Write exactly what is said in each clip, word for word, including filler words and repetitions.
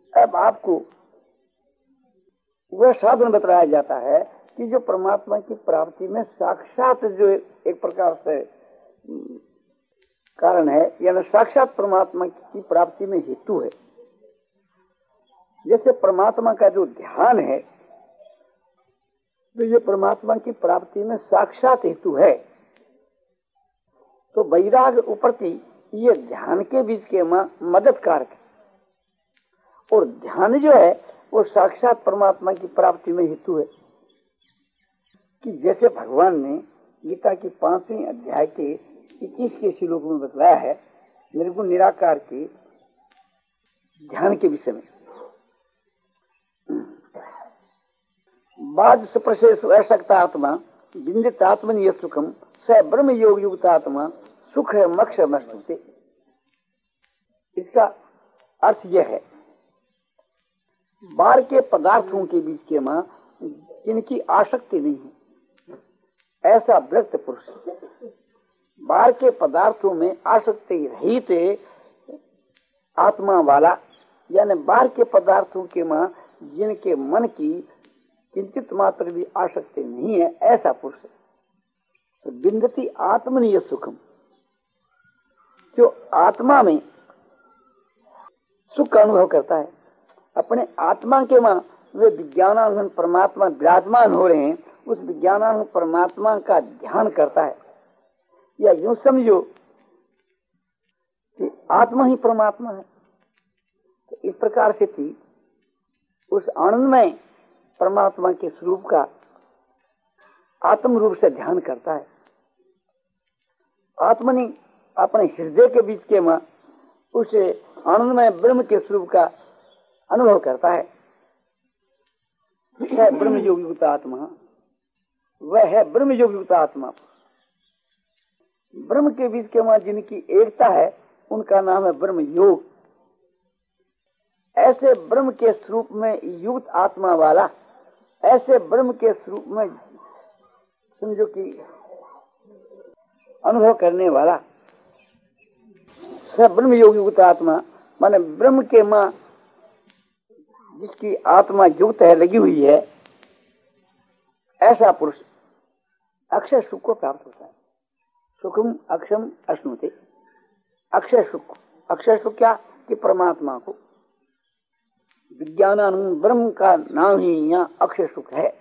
अब आपको वह साधन बताया जाता है कि जो परमात्मा की प्राप्ति में साक्षात जो एक प्रकार से कारण है, यानी साक्षात परमात्मा की प्राप्ति में हेतु है। जैसे परमात्मा का जो ध्यान है, तो ये परमात्मा की प्राप्ति में साक्षात हेतु है। तो वैराग उपरति ये ध्यान के बीच के मदद कारक है, और ध्यान जो है वो साक्षात परमात्मा की प्राप्ति में हेतु है। कि जैसे भगवान ने गीता की पांचवें अध्याय के इक्कीस के श्लोक में बतलाया है निर्गुण निराकार के ध्यान के विषय में। बाज सप्रशेष अशक्त आत्मा बिंदित आत्मन ये सुखम स ब्रह्म योग युक्त आत्मा सुख है मक्ष मस्तुते। इसका अर्थ यह है, बाहर के पदार्थों के बीच के मां जिनकी आसक्ति नहीं है, ऐसा व्यक्त पुरुष बाहर के पदार्थों में आसक्ति रहित आत्मा वाला, यानी बाहर के पदार्थों के मां जिनके मन की किंचित मात्र भी आसक्ति नहीं है, ऐसा पुरुष है। तो बिंदती आत्मनीय सुखम, जो आत्मा में सुख का अनुभव करता है, अपने आत्मा के मां वे विज्ञानानंद परमात्मा विराजमान हो रहे हैं, उस विज्ञानानंद परमात्मा का ध्यान करता है। या यूं समझो कि आत्मा ही परमात्मा है। तो इस प्रकार से थी उस आनंदमय परमात्मा के स्वरूप का आत्म रूप से ध्यान करता है। आत्मनि अपने हृदय के बीच के मां उसे आनंदमय ब्रह्म के स्वरूप का अनुभव करता है। वह ब्रह्म योग युक्त आत्मा, वह है ब्रह्म योग युक्त आत्मा। ब्रह्म के बीच के मां जिनकी एकता है उनका नाम है ब्रह्म योग। ऐसे ब्रह्म के स्वरूप में युक्त आत्मा वाला, ऐसे ब्रह्म के स्वरूप में समझो कि अनुभव करने वाला सब ब्रह्म योग युक्त आत्मा, माने ब्रह्म के मां जिसकी आत्मा युक्त है, लगी हुई है, ऐसा पुरुष अक्षय सुख को प्राप्त होता है। सुखम अक्षम अश्नुते। अक्षय सुख, अक्षय सुख क्या कि परमात्मा को, विज्ञानानंद ब्रह्म का नाम ही यहाँ अक्षय सुख है।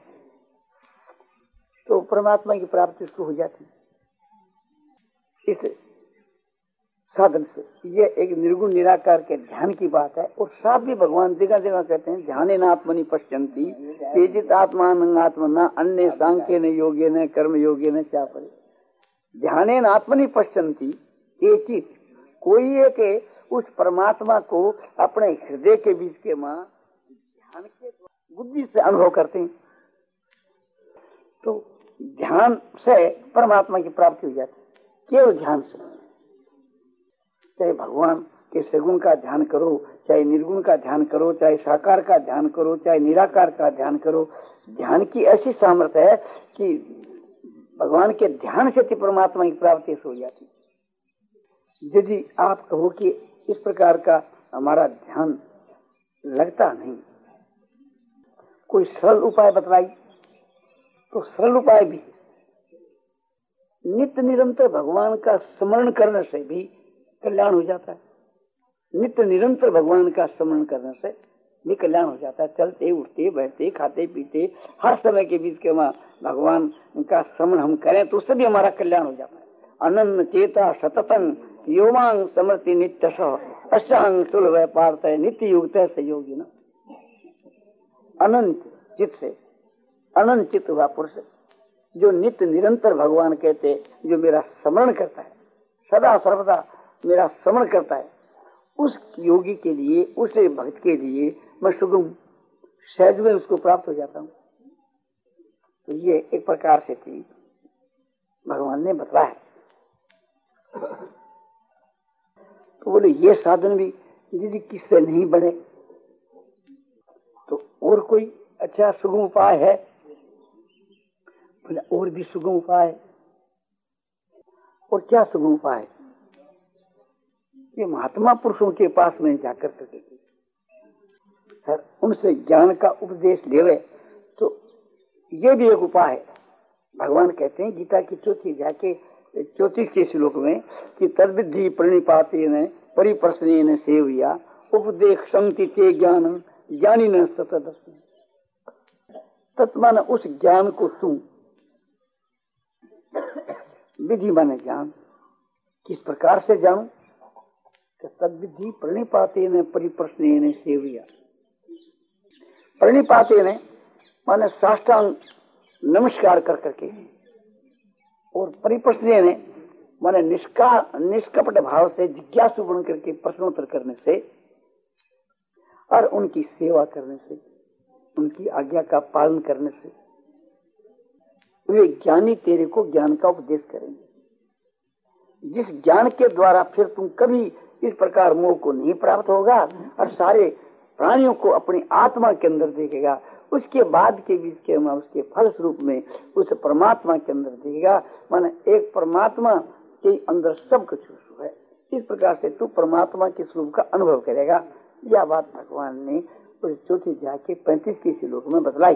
तो परमात्मा की प्राप्ति शुरू हो जाती है इस साधन से। ये एक निर्गुण निराकार के ध्यान की बात है। और साथ भी भगवान जगह जगह कहते हैं ध्याने न आत्मनि पश्यन्ति तेजित आत्मान आत्मना अन्य सांख्य न योगे न कर्म योगे न क्या परे। ध्याने न आत्मनि पश्यन्ति, तेजित कोई एक उस परमात्मा को अपने हृदय के बीच के मां ध्यान के बुद्धि से अनुभव करते हैं। तो ध्यान से परमात्मा की प्राप्ति हो जाती है, केवल ध्यान से। चाहे भगवान के सगुण का ध्यान करो, चाहे निर्गुण का ध्यान करो, चाहे साकार का ध्यान करो, चाहे निराकार का ध्यान करो, ध्यान की ऐसी सामर्थ्य है कि भगवान के ध्यान से परमात्मा की प्राप्ति हो जाती है। यदि आप कहो कि इस प्रकार का हमारा ध्यान लगता नहीं, कोई सरल उपाय बतलाई, तो सरल उपाय भी नित्य निरंतर भगवान का स्मरण करने से भी कल्याण हो जाता है। नित्य निरंतर भगवान का स्मरण करने से भी कल्याण हो जाता है। चलते उठते बैठते खाते पीते हर समय के बीच के भगवान का स्मरण हम करें तो उससे भी हमारा कल्याण हो जाता है। अनन्य चेता सततं योमांग समृति नित्य अशांग सुलभ पार्थ नित्य युक्त सहयोगी न। अनंत चित से, अनंत चित हुआ पुरुष जो नित्य निरंतर भगवान कहते, जो मेरा स्मरण करता है, सदा सर्वदा मेरा स्मरण करता है, उस योगी के लिए, उस भक्त के लिए मैं सुगम सहज में उसको प्राप्त हो जाता हूँ। तो ये एक प्रकार से थी भगवान ने बतलाया। तो बोले ये साधन भी यदि किससे नहीं बने तो और कोई अच्छा सुगम उपाय है? बोले और भी सुगम उपाय। और क्या सुगम उपाय? ये महात्मा पुरुषों के पास में जाकर करके उनसे ज्ञान का उपदेश लेवे तो ये भी एक उपाय है। भगवान कहते हैं गीता की चौथी जाके चौतीस के श्लोक में कि तद्विद्धि प्रणिपातेन परिप्रश्नेन सेवया उपदेश संति ते ज्ञान ज्ञानी न सतदस्मि। तत्मान उस ज्ञान को तू विधि माने जान। किस प्रकार से जानू? तद्विधि प्रणिपातेन परिप्रश्नेन सेवया। प्रणिपातेन माने साष्टांग नमस्कार कर करके, और परिप्रश्नेन माने निष्का निष्कपट भाव से जिज्ञासु बन करके प्रश्नोत्तर करने से और उनकी सेवा करने से, उनकी आज्ञा का पालन करने से वे ज्ञानी तेरे को ज्ञान का उपदेश करेंगे, जिस ज्ञान के द्वारा फिर तुम कभी इस प्रकार मोह को नहीं प्राप्त होगा और सारे प्राणियों को अपनी आत्मा के अंदर देखेगा। उसके बाद के बीच के उसके फल स्वरूप में उस परमात्मा के अंदर देखेगा। माने एक परमात्मा के अंदर सब कुछ है। इस प्रकार से तू परमात्मा के स्वरूप का अनुभव करेगा। यह बात भगवान ने उस चौथी अध्याय के पैंतीस के श्लोक में बतलाई।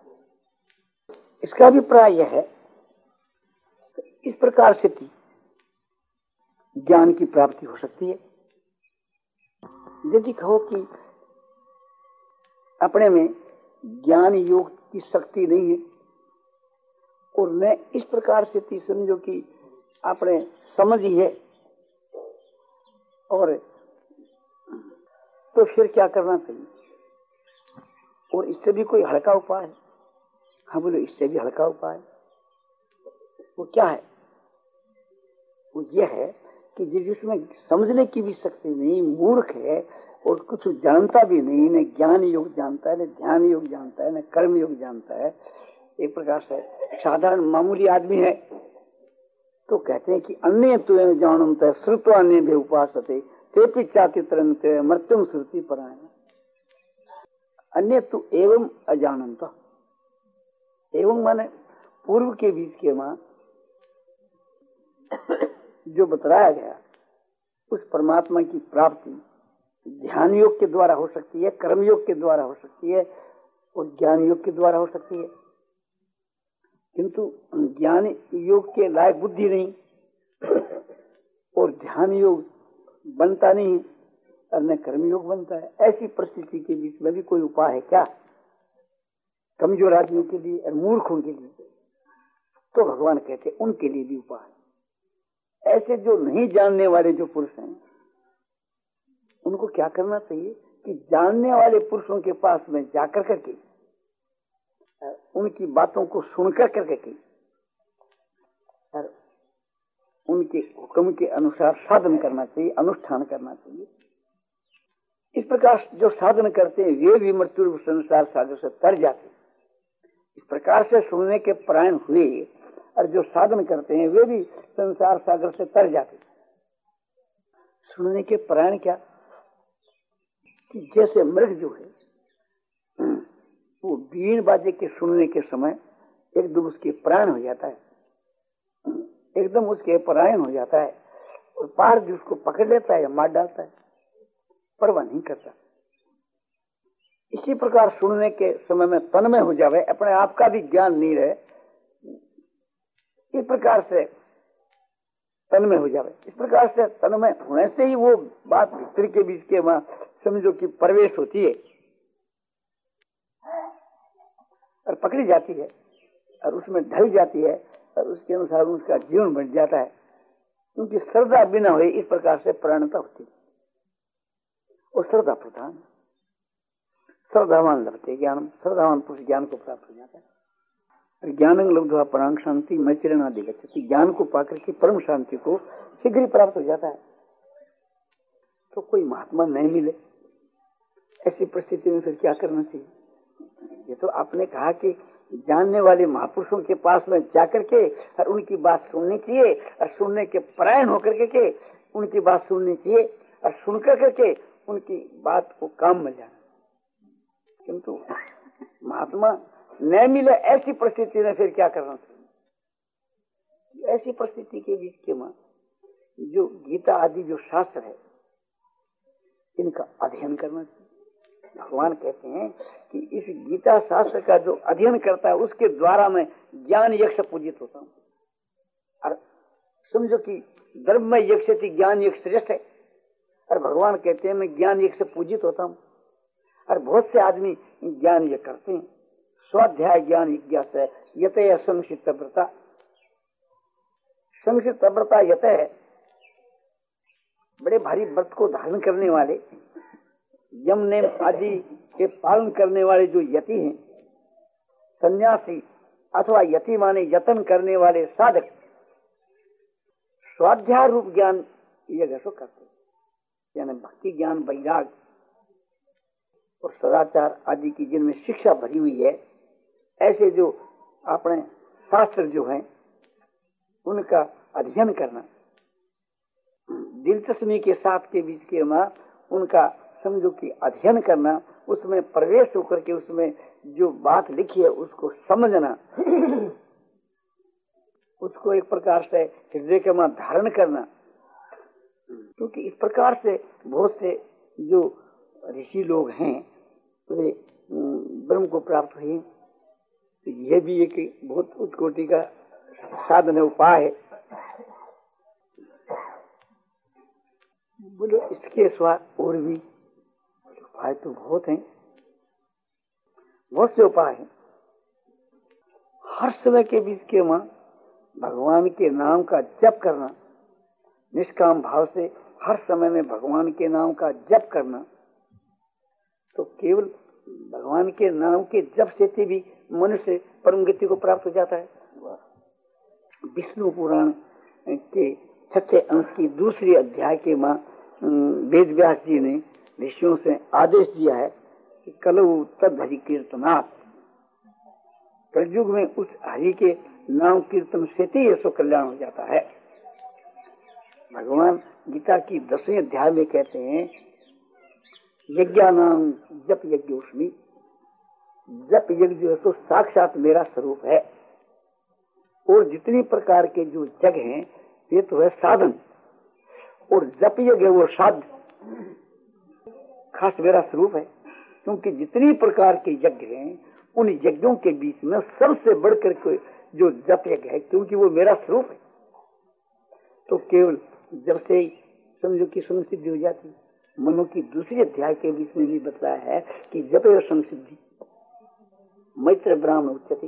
इसका अभिप्राय यह है, इस प्रकार से ज्ञान की प्राप्ति हो सकती है। यदि कहो कि अपने में ज्ञान योग की शक्ति नहीं है और न इस प्रकार से ती समझो कि अपने समझ ही है, और तो फिर क्या करना चाहिए? और इससे भी कोई हल्का उपाय है? हाँ बोलो, इससे भी हल्का उपाय। वो क्या है? वो ये है कि जिसमें समझने की भी शक्ति नहीं, मूर्ख है और कुछ जानता भी नहीं, न ज्ञान योग जानता है, न ध्यान योग जानता है, न कर्म योग जानता है, एक प्रकार से साधारण मामूली आदमी है, तो कहते हैं कि अन्य तुम जानत श्रुत्वा अन्य भी उपासते ते पिचातित्रंत मृत्युम श्रुति परायण। अन्य तु एवं अजानंत, एवं माने पूर्व के बीच के मां जो बतलाया गया उस परमात्मा की प्राप्ति ध्यान योग के द्वारा हो सकती है, कर्म योग के द्वारा हो सकती है और ज्ञान योग के द्वारा हो सकती है। किंतु ज्ञान योग के लायक बुद्धि नहीं और ध्यान योग बनता नहीं और न कर्म योग बनता है। ऐसी परिस्थिति के बीच में भी कोई उपाय है क्या? कमजोर आदमियों के लिए और मूर्खों के लिए? तो भगवान कहते उनके लिए भी उपाय। ऐसे जो नहीं जानने वाले जो पुरुष हैं उनको क्या करना चाहिए कि जानने वाले पुरुषों के पास में जाकर करके उनकी बातों को सुनकर करके और उनके हुक्म के अनुसार साधन करना चाहिए, अनुष्ठान करना चाहिए। इस प्रकार जो साधन करते हैं वे भी मृत्यु संसार सागर से तर जाते हैं। इस प्रकार से सुनने के परायण हुए और जो साधन करते हैं वे भी संसार सागर से तर जाते हैं। सुनने के परायण क्या कि जैसे मृग जो है वो बीन बाजे के सुनने के समय एकदम उसके प्राण हो जाता है, एकदम उसके परायण हो जाता है और पार भी उसको पकड़ लेता है या मार डालता है, परवाह नहीं करता। इसी प्रकार सुनने के समय में तन्मय हो जावे, अपने आप का भी ज्ञान नहीं रहे, इस प्रकार से तन्मय हो जावे। इस प्रकार से तन्मय होने से ही वो बात भीतर के बीच के वहां समझो कि प्रवेश होती है और पकड़ी जाती है और उसमें ढल जाती है और उसके अनुसार उसका जीवन बन जाता है। क्योंकि श्रद्धा बिना हुए इस प्रकार से प्राणता होती है और श्रद्धा प्रधान। श्रद्धावान लभते ज्ञान, श्रद्धावान पुरुष ज्ञान को प्राप्त हो जाता है। ज्ञान लब्ध्वा परां शांति मैत्रेण अधिगच्छति, ज्ञान को पाकर के परम शांति को शीघ्र ही प्राप्त हो जाता है। तो कोई महात्मा नहीं मिले ऐसी परिस्थिति में फिर क्या करना चाहिए? ये तो आपने कहा कि जानने वाले महापुरुषों के पास में जाकर के और उनकी बात सुननी चाहिए और सुनने के परायण होकर के, के उनकी बात सुननी चाहिए और सुनकर करके उनकी बात को काम में जाना। किंतु महात्मा न मिले ऐसी परिस्थिति में फिर क्या करना चाहिए? ऐसी परिस्थिति के बीच के मां जो गीता आदि जो शास्त्र है इनका अध्ययन करना चाहिए, भगवान कहते हैं कि इस गीता शास्त्र का जो अध्ययन करता है उसके द्वारा मैं ज्ञान यक्ष पूजित होता हूँ। और समझो कि धर्म में यक्ष थी, ज्ञान यक्ष श्रेष्ठ है। और भगवान कहते हैं मैं ज्ञान यक्ष पूजित होता हूँ। और बहुत से आदमी ज्ञान यज्ञ करते हैं, स्वाध्याय ज्ञान यज्ञ से यत संक्षिप्त व्रता, संक्षिप्त व्रता यत है बड़े भारी व्रत को धारण करने वाले, यम नेम आदि के पालन करने वाले जो यति हैं, सन्यासी अथवा यति माने यतन करने वाले साधक, स्वाध्याय रूप ज्ञान यज्ञ सो करते, यानी भक्ति ज्ञान वैराग और सदाचार आदि की जिनमें शिक्षा भरी हुई है, ऐसे जो अपने शास्त्र जो हैं उनका अध्ययन करना, दिलचस्पी के साथ के बीच के मां उनका समझो कि अध्ययन करना, उसमें प्रवेश होकर के उसमें जो बात लिखी है उसको समझना, उसको एक प्रकार से हृदय के मां धारण करना। क्योंकि इस प्रकार से बहुत से जो ऋषि लोग हैं वे ब्रह्म को प्राप्त हुए। तो यह भी एक बहुत उच्च कोटि का साधन उपाय है। बोलो इसके सिवा और भी उपाय तो बहुत हैं, बहुत से उपाय हैं। हर समय के बीच के मां भगवान के नाम का जप करना, निष्काम भाव से हर समय में भगवान के नाम का जप करना, तो केवल भगवान के नाम के जप से भी मनुष्य परम गति को प्राप्त हो जाता है। विष्णु पुराण के छठे अंश की दूसरी अध्याय के मां वेद व्यास जी ने ऋषियों से आदेश दिया है कि कलौ तद हरि कीर्तनात्, कलयुग में उस हरि के नाम कीर्तन से ही यशो कल्याण हो जाता है। भगवान गीता की दसवें अध्याय में कहते हैं यज्ञानाम जप यज्ञोस्मि, जप यज्ञ जो है तो साक्षात मेरा स्वरूप है। और जितनी प्रकार के जो यज्ञ हैं ये तो है साधन, और जप यज्ञ है वो साध खास मेरा स्वरूप है। क्योंकि जितनी प्रकार के यज्ञ हैं उन यज्ञों के बीच में सबसे बढ़कर के जो जप यज्ञ है, क्योंकि वो मेरा स्वरूप है, तो केवल जब से ही समझो की संसिद्धि हो जाती। मनो की दूसरी अध्याय के बीच में भी बताया है कि जप संसिद्धि मैत्र ब्राह्मण उच्चते,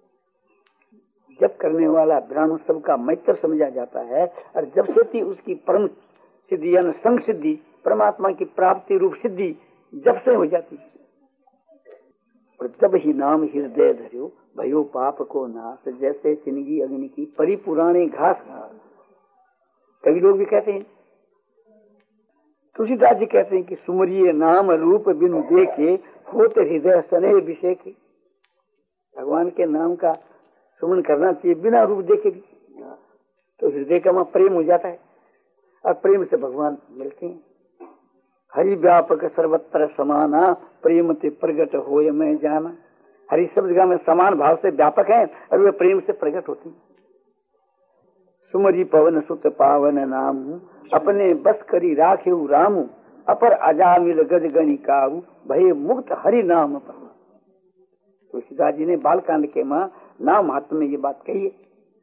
जप करने वाला ब्राह्मण सबका मैत्र समझा जाता है। और जब से थी उसकी परम सिद्धि यानी संग सिद्धि, परमात्मा की प्राप्ति रूप सिद्धि जब से हो जाती। और जब ही नाम हृदय धर्यो भयो पाप को नाश, जैसे चिनगी अग्नि की परिपुराणे घास। कई लोग भी कहते हैं, तुलसीदास जी कहते हैं कि सुमरिये नाम रूप बिनु देखे होते हृदय स्नेह विषय की। भगवान के नाम का सुमन करना चाहिए बिना रूप देखे भी, तो हृदय का वहां प्रेम हो जाता है और प्रेम से भगवान मिलते हैं। हरि व्यापक सर्वत्र समाना, प्रेम ते प्रगट होय मैं जाना। हरि सब जगह में समान भाव से व्यापक है और वे प्रेम से प्रकट होती। सुमरी पवन सुत पावन नाम, अपने बस करी राखे राम। अपर अजामिल गज गणि काऊ, भय मुक्त हरि नाम पर। तुलसीदास जी ने बालकांड के मां नाम महत्व में ये बात कही है।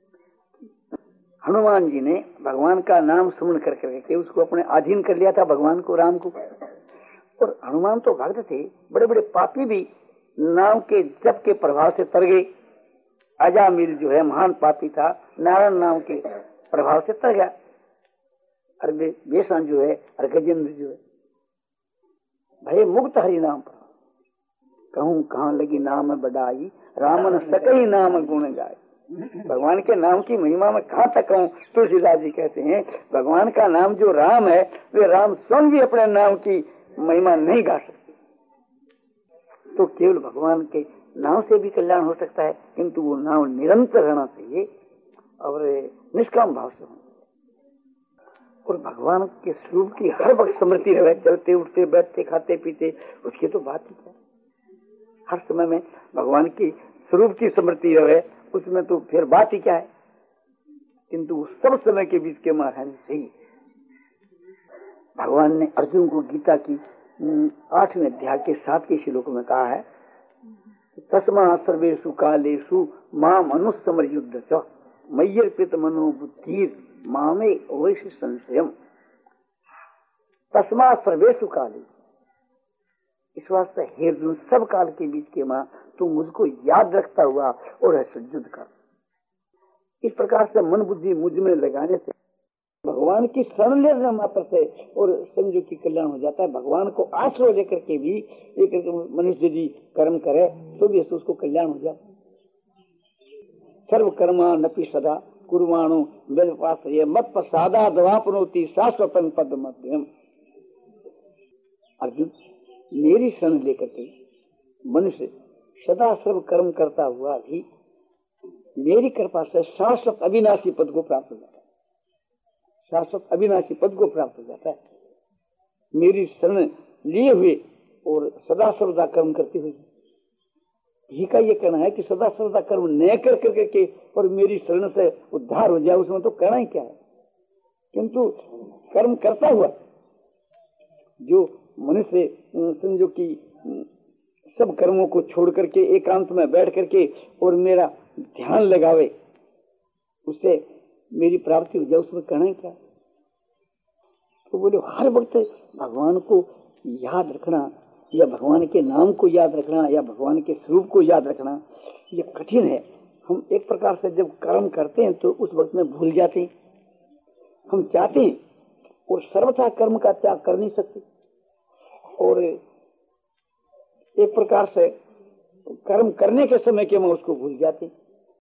हनुमान जी ने भगवान का नाम सुमन कर करके उसको अपने अधीन कर लिया था, भगवान को, राम को। और हनुमान तो भक्त थे, बड़े बड़े पापी भी नाम के जप के प्रभाव से तर गए। अजामिल जो है महान पापी था, नारायण नाम के प्रभाव से तर गया। और बेसन जो है और गजेंद्र जो है भय मुक्त हरि नाम पर। कहूं कहाँ लगी नाम बढ़ाई, रामन सकई नाम गुण गाय। भगवान के नाम की महिमा में कहाँ तक कहूं। तुलसीदास जी कहते हैं भगवान का नाम जो राम है वे राम स्वयं भी अपने नाम की महिमा नहीं गा सकते। तो केवल भगवान के नाम से भी कल्याण हो सकता है, किंतु वो नाम निरंतर रहना चाहिए और निष्काम भाव से होना। और भगवान के स्वरूप की हर वक्त स्मृति रहे, चलते उठते बैठते खाते पीते, उसकी तो बात ही क्या। हर समय में भगवान की स्वरूप की स्मृति रहे, उसमें तो फिर बात ही क्या है। किंतु सब समय के बीच के मां रहनी चाहिए। भगवान ने अर्जुन को गीता की आठवें अध्याय के साथ के श्लोक में कहा है, तस्मा सर्वेषु कालेषु माम अनुसमर युद्ध च मय्यर्पित मनोबुद्धिर मामे वैश्य संशयम। तस्मा सर्वेषु काले, इस वास्ते हे अर्जुन सब काल के बीच के मां तू मुझको याद रखता हुआ और युद्ध कर। इस प्रकार से मन बुद्धि मुझ में लगाने से भगवान की शरण लेने मात्र से और समझो कि कल्याण हो जाता है। भगवान को आश्रय लेकर के भी एक मनुष्य यदि कर्म करे तो भी उसको कल्याण हो जाता है। सर्व कर्मा नपि सदा कुर्वाणो मेरे पास ये मत प्रसादा दवापनोति शाश्वतम पद मध्यम। अर्जुन मेरी शरण लेकर के मनुष्य सदा सर्व कर्म करता हुआ भी मेरी कृपा से शाश्वत अविनाशी पद को प्राप्त हो जाता है। शाश्वत अविनाशी पद को प्राप्त हो जाता है मेरी शरण लिए हुए और सदा सर्वदा कर्म करते हुए। जी का ये कहना है कि सदा सर्वदा कर्म न कर करके के और मेरी शरण से उद्धार हो जाए, उसमें तो कहना ही क्या है। किंतु कर्म करता हुआ जो मनुष्य समझो कि सब कर्मों को छोड़ करके एकांत में बैठ करके और मेरा ध्यान लगावे, उससे मेरी प्राप्ति हो जाए, उसमें कहना ही क्या। तो बोले हर वक्त भगवान को याद रखना या भगवान के नाम को याद रखना या भगवान के स्वरूप को याद रखना ये कठिन है। हम एक प्रकार से जब कर्म करते हैं तो उस वक्त में भूल जाते हैं। हम चाहते हैं और सर्वथा कर्म का त्याग कर नहीं सकते और एक प्रकार से कर्म करने के समय के में उसको भूल जाते हैं।